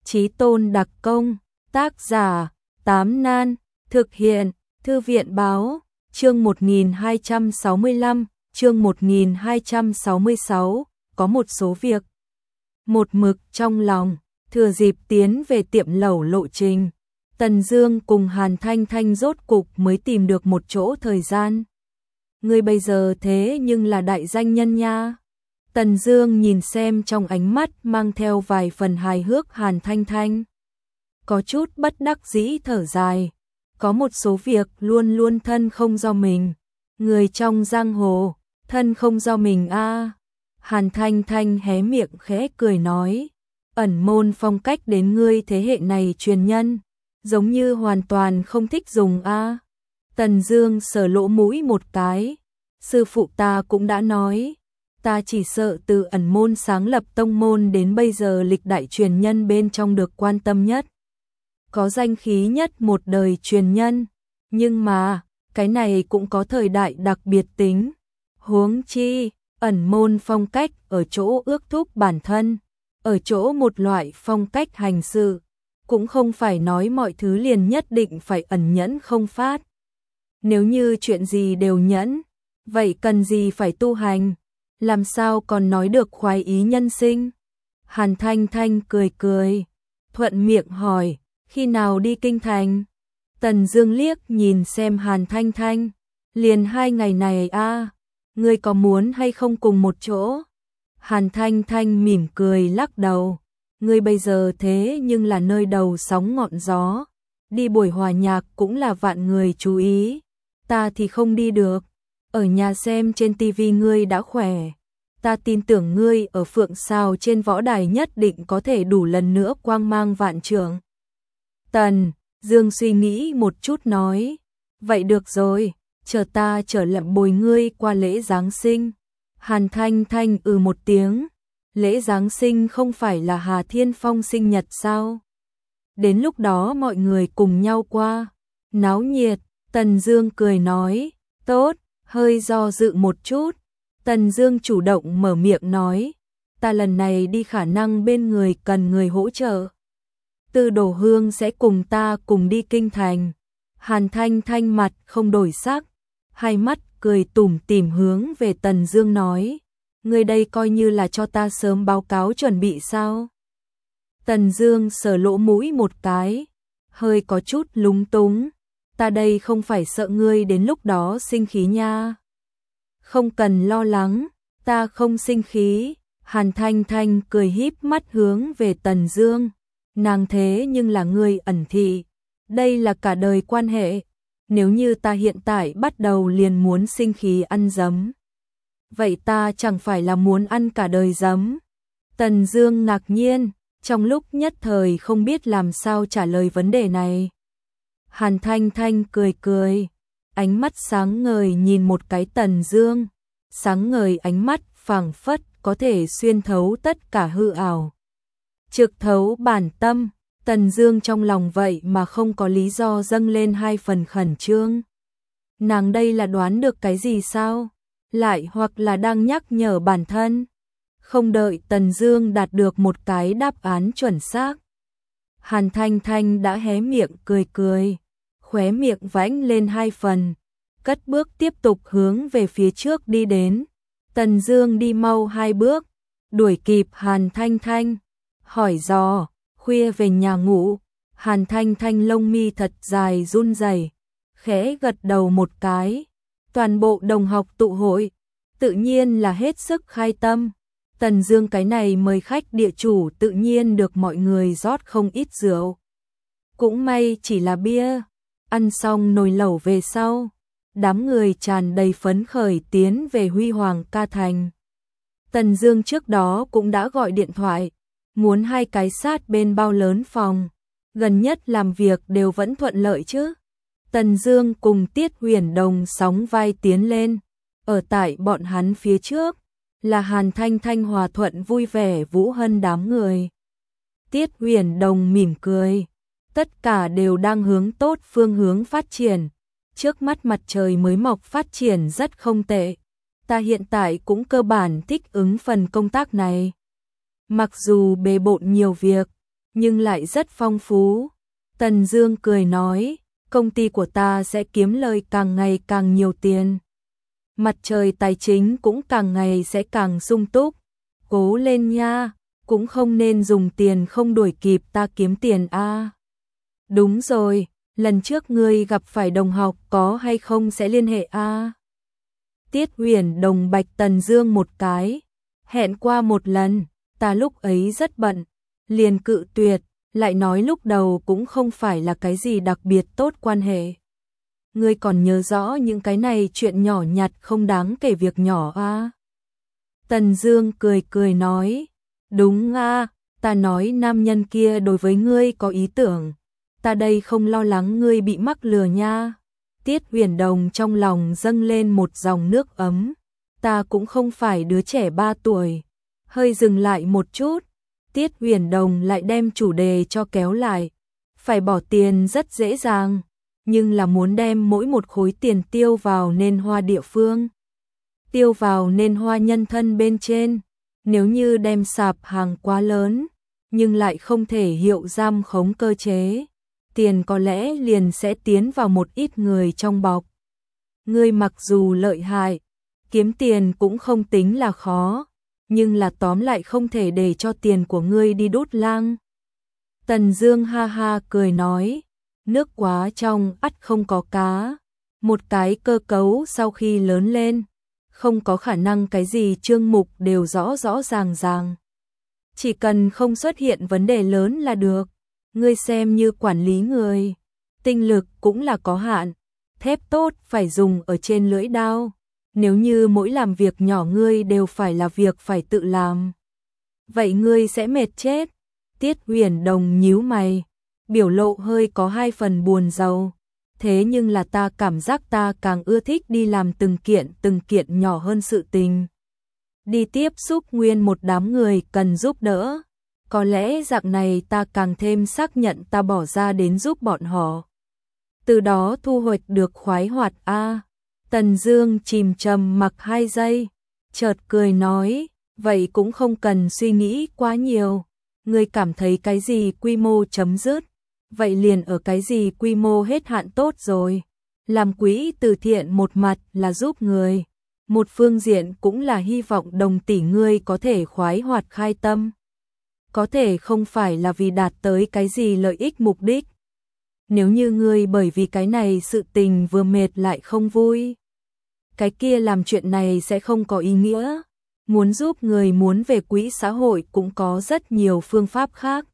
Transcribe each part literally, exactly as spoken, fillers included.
Chí Tôn đặc công, tác giả, Tám Nan, thực hiện, Thư viện báo, chương một nghìn hai trăm sáu mươi lăm, chương một nghìn hai trăm sáu mươi sáu, có một số việc. Một mực trong lòng, thừa dịp tiến về tiệm lẩu lộ trình, Tần Dương cùng Hàn Thanh Thanh rốt cục mới tìm được một chỗ thời gian. Ngươi bây giờ thế nhưng là đại danh nhân nha. Tần Dương nhìn xem trong ánh mắt mang theo vài phần hài hước Hàn Thanh Thanh. Có chút bất đắc dĩ thở dài. Có một số việc luôn luôn thân không do mình. Người trong giang hồ, thân không do mình a. À. Hàn Thanh Thanh hé miệng khẽ cười nói. Ẩn môn phong cách đến ngươi thế hệ này truyền nhân. Giống như hoàn toàn không thích dùng a. À. Tần Dương sờ lỗ mũi một cái. Sư phụ ta cũng đã nói. Ta chỉ sợ từ ẩn môn sáng lập tông môn đến bây giờ lịch đại truyền nhân bên trong được quan tâm nhất. Có danh khí nhất một đời truyền nhân. Nhưng mà, cái này cũng có thời đại đặc biệt tính. Huống chi, ẩn môn phong cách ở chỗ ước thúc bản thân. Ở chỗ một loại phong cách hành sự. Cũng không phải nói mọi thứ liền nhất định phải ẩn nhẫn không phát. Nếu như chuyện gì đều nhẫn, vậy cần gì phải tu hành? Làm sao còn nói được khoái ý nhân sinh? Hàn Thanh Thanh cười cười, thuận miệng hỏi, khi nào đi kinh thành? Tần Dương liếc nhìn xem Hàn Thanh Thanh, liền hai ngày này a, à, ngươi có muốn hay không cùng một chỗ? Hàn Thanh Thanh mỉm cười lắc đầu, ngươi bây giờ thế nhưng là nơi đầu sóng ngọn gió, đi buổi hòa nhạc cũng là vạn người chú ý, ta thì không đi được. Ở nhà xem trên tivi ngươi đã khỏe, ta tin tưởng ngươi ở Phượng Sào trên võ đài nhất định có thể đủ lần nữa quang mang vạn trượng. Tần Dương suy nghĩ một chút nói, vậy được rồi, chờ ta trở lại bồi ngươi qua lễ Giáng sinh. Hàn Thanh Thanh ừ một tiếng, lễ Giáng sinh không phải là Hà Thiên Phong sinh nhật sao? Đến lúc đó mọi người cùng nhau qua, náo nhiệt. Tần Dương cười nói, tốt. Hơi do dự một chút, Tần Dương chủ động mở miệng nói, ta lần này đi khả năng bên người cần người hỗ trợ. Tư Đồ Hương sẽ cùng ta cùng đi kinh thành. Hàn Thanh Thanh mặt không đổi sắc, hai mắt cười tủm tỉm hướng về Tần Dương nói, ngươi đây coi như là cho ta sớm báo cáo chuẩn bị sao? Tần Dương sờ lỗ mũi một cái, hơi có chút lúng túng. Ta đây không phải sợ ngươi đến lúc đó sinh khí nha. Không cần lo lắng, ta không sinh khí. Hàn Thanh Thanh cười híp mắt hướng về Tần Dương. Nàng thế nhưng là ngươi ẩn thị. Đây là cả đời quan hệ. Nếu như ta hiện tại bắt đầu liền muốn sinh khí ăn giấm. Vậy ta chẳng phải là muốn ăn cả đời giấm. Tần Dương ngạc nhiên, trong lúc nhất thời không biết làm sao trả lời vấn đề này. Hàn Thanh Thanh cười cười, ánh mắt sáng ngời nhìn một cái Tần Dương, sáng ngời ánh mắt phảng phất có thể xuyên thấu tất cả hư ảo, trực thấu bản tâm. Tần Dương trong lòng vậy mà không có lý do dâng lên hai phần khẩn trương. Nàng đây là đoán được cái gì sao? Lại hoặc là đang nhắc nhở bản thân? Không đợi Tần Dương đạt được một cái đáp án chuẩn xác, Hàn Thanh Thanh đã hé miệng cười cười, khóe miệng vãnh lên hai phần, cất bước tiếp tục hướng về phía trước đi đến. Tần Dương đi mau hai bước, đuổi kịp Hàn Thanh Thanh, hỏi dò, khuya về nhà ngủ? Hàn Thanh Thanh lông mi thật dài run rẩy, khẽ gật đầu một cái. Toàn bộ đồng học tụ hội, tự nhiên là hết sức khai tâm. Tần Dương cái này mời khách địa chủ tự nhiên được mọi người rót không ít rượu. Cũng may chỉ là bia. Ăn xong nồi lẩu về sau, đám người tràn đầy phấn khởi tiến về Huy Hoàng ca thành. Tần Dương trước đó cũng đã gọi điện thoại, muốn hai cái sát bên bao lớn phòng, gần nhất làm việc đều vẫn thuận lợi chứ. Tần Dương cùng Tiết Huyền Đồng sóng vai tiến lên, ở tại bọn hắn phía trước là Hàn Thanh Thanh hòa thuận vui vẻ Vũ Hân đám người. Tiết Huyền Đồng mỉm cười, tất cả đều đang hướng tốt phương hướng phát triển. Trước mắt mặt trời mới mọc phát triển rất không tệ. Ta hiện tại cũng cơ bản thích ứng phần công tác này. Mặc dù bề bộn nhiều việc, nhưng lại rất phong phú. Tần Dương cười nói, công ty của ta sẽ kiếm lời càng ngày càng nhiều tiền. Mặt trời tài chính cũng càng ngày sẽ càng sung túc. Cố lên nha, cũng không nên dùng tiền không đuổi kịp ta kiếm tiền a. À. Đúng rồi, lần trước ngươi gặp phải đồng học có hay không sẽ liên hệ a. À. Tiết Huyền Đồng bạch Tần Dương một cái, hẹn qua một lần, ta lúc ấy rất bận, liền cự tuyệt, lại nói lúc đầu cũng không phải là cái gì đặc biệt tốt quan hệ. Ngươi còn nhớ rõ những cái này chuyện nhỏ nhặt không đáng kể việc nhỏ a. À. Tần Dương cười cười nói, đúng a, à, ta nói nam nhân kia đối với ngươi có ý tưởng, ta đây không lo lắng ngươi bị mắc lừa nha. Tiết Huyền Đồng trong lòng dâng lên một dòng nước ấm, ta cũng không phải đứa trẻ ba tuổi. Hơi dừng lại một chút, Tiết Huyền Đồng lại đem chủ đề cho kéo lại, phải bỏ tiền rất dễ dàng, nhưng là muốn đem mỗi một khối tiền tiêu vào nên hoa địa phương, tiêu vào nên hoa nhân thân bên trên. Nếu như đem sạp hàng quá lớn, nhưng lại không thể hiệu giam khống cơ chế, tiền có lẽ liền sẽ tiến vào một ít người trong bọc. Ngươi mặc dù lợi hại, kiếm tiền cũng không tính là khó, nhưng là tóm lại không thể để cho tiền của ngươi đi đốt lang. Tần Dương ha ha cười nói, nước quá trong ắt không có cá, một cái cơ cấu sau khi lớn lên, không có khả năng cái gì chương mục đều rõ rõ ràng ràng. Chỉ cần không xuất hiện vấn đề lớn là được. Ngươi xem như quản lý người, tinh lực cũng là có hạn, thép tốt phải dùng ở trên lưỡi dao. Nếu như mỗi làm việc nhỏ ngươi đều phải là việc phải tự làm, vậy ngươi sẽ mệt chết. Tiết Huyền Đồng nhíu mày, biểu lộ hơi có hai phần buồn rầu. Thế nhưng là ta cảm giác ta càng ưa thích đi làm từng kiện từng kiện nhỏ hơn sự tình. Đi tiếp xúc nguyên một đám người cần giúp đỡ. Có lẽ dạng này ta càng thêm xác nhận ta bỏ ra đến giúp bọn họ. Từ đó thu hoạch được khoái hoạt a. À. Tần Dương chìm trầm mặc hai giây, chợt cười nói, vậy cũng không cần suy nghĩ quá nhiều. Ngươi cảm thấy cái gì quy mô chấm dứt, vậy liền ở cái gì quy mô hết hạn tốt rồi. Làm quỹ từ thiện một mặt là giúp người, một phương diện cũng là hy vọng đồng tỷ ngươi có thể khoái hoạt khai tâm. Có thể không phải là vì đạt tới cái gì lợi ích mục đích. Nếu như ngươi bởi vì cái này sự tình vừa mệt lại không vui, cái kia làm chuyện này sẽ không có ý nghĩa. Muốn giúp người muốn về quỹ xã hội cũng có rất nhiều phương pháp khác.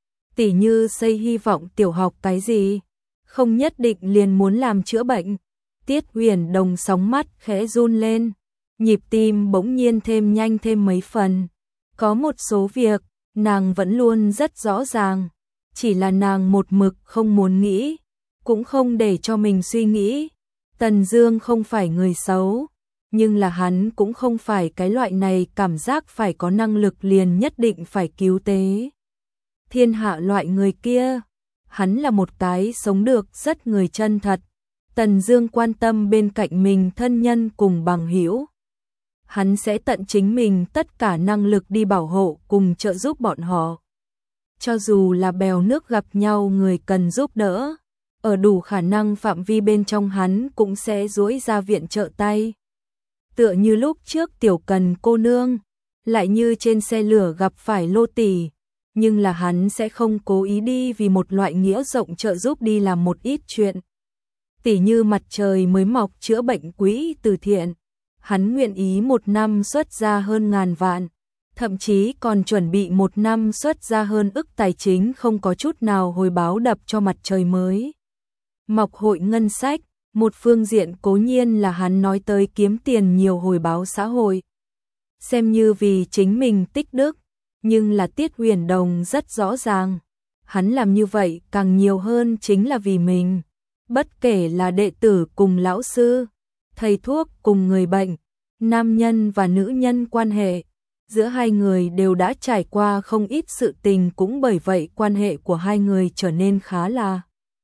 Tỉ như xây hy vọng tiểu học cái gì, không nhất định liền muốn làm chữa bệnh. Tiết Huyền Đồng sóng mắt khẽ run lên, nhịp tim bỗng nhiên thêm nhanh thêm mấy phần. Có một số việc, nàng vẫn luôn rất rõ ràng, chỉ là nàng một mực không muốn nghĩ, cũng không để cho mình suy nghĩ. Tần Dương không phải người xấu, nhưng là hắn cũng không phải cái loại này cảm giác phải có năng lực liền nhất định phải cứu tế thiên hạ loại người kia. Hắn là một cái sống được rất người chân thật. Tần Dương quan tâm bên cạnh mình thân nhân cùng bằng hữu, hắn sẽ tận chính mình tất cả năng lực đi bảo hộ cùng trợ giúp bọn họ. Cho dù là bèo nước gặp nhau người cần giúp đỡ, ở đủ khả năng phạm vi bên trong hắn cũng sẽ duỗi ra viện trợ tay. Tựa như lúc trước Tiểu Cần cô nương, lại như trên xe lửa gặp phải Lô tỷ, nhưng là hắn sẽ không cố ý đi vì một loại nghĩa rộng trợ giúp đi làm một ít chuyện. Tỉ như mặt trời mới mọc chữa bệnh quỹ từ thiện, hắn nguyện ý một năm xuất ra hơn ngàn vạn, thậm chí còn chuẩn bị một năm xuất ra hơn ức tài chính không có chút nào hồi báo đập cho mặt trời mới mọc hội ngân sách. Một phương diện cố nhiên là hắn nói tới kiếm tiền nhiều hồi báo xã hội, xem như vì chính mình tích đức, nhưng là Tiết Huyền Đồng rất rõ ràng, hắn làm như vậy càng nhiều hơn chính là vì mình. Bất kể là đệ tử cùng lão sư, thầy thuốc cùng người bệnh, nam nhân và nữ nhân quan hệ, giữa hai người đều đã trải qua không ít sự tình, cũng bởi vậy quan hệ của hai người trở nên khá là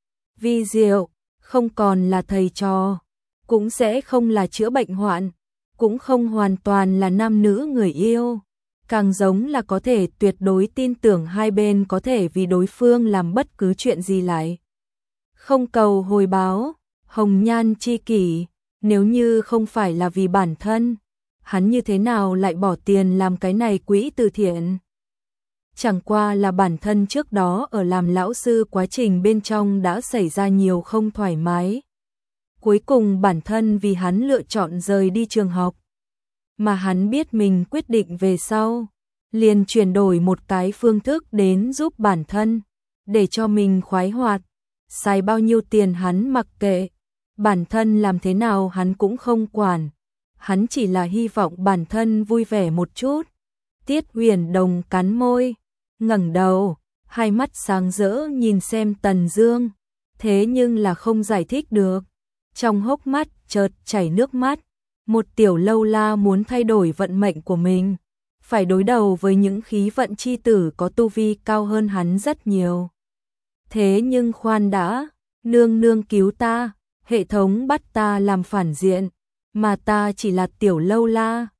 vi diệu. Không còn là thầy trò, cũng sẽ không là chữa bệnh hoạn, cũng không hoàn toàn là nam nữ người yêu. càng giống là có thể tuyệt đối tin tưởng hai bên có thể vì đối phương làm bất cứ chuyện gì lại. Không cầu hồi báo, hồng nhan chi kỷ, nếu như không phải là vì bản thân, hắn như thế nào lại bỏ tiền làm cái này quỹ từ thiện? Chẳng qua là bản thân trước đó ở làm lão sư quá trình bên trong đã xảy ra nhiều không thoải mái. Cuối cùng bản thân vì hắn lựa chọn rời đi trường học. Mà hắn biết mình quyết định về sau, liền chuyển đổi một cái phương thức đến giúp bản thân, để cho mình khoái hoạt, xài bao nhiêu tiền hắn mặc kệ, bản thân làm thế nào hắn cũng không quản, hắn chỉ là hy vọng bản thân vui vẻ một chút. Tiết Huyền Đồng cắn môi, ngẩng đầu, hai mắt sáng rỡ nhìn xem Tần Dương, thế nhưng là không giải thích được, trong hốc mắt chợt chảy nước mắt. Một tiểu lâu la muốn thay đổi vận mệnh của mình, phải đối đầu với những khí vận chi tử có tu vi cao hơn hắn rất nhiều. Thế nhưng khoan đã, nương nương cứu ta, hệ thống bắt ta làm phản diện, mà ta chỉ là tiểu lâu la,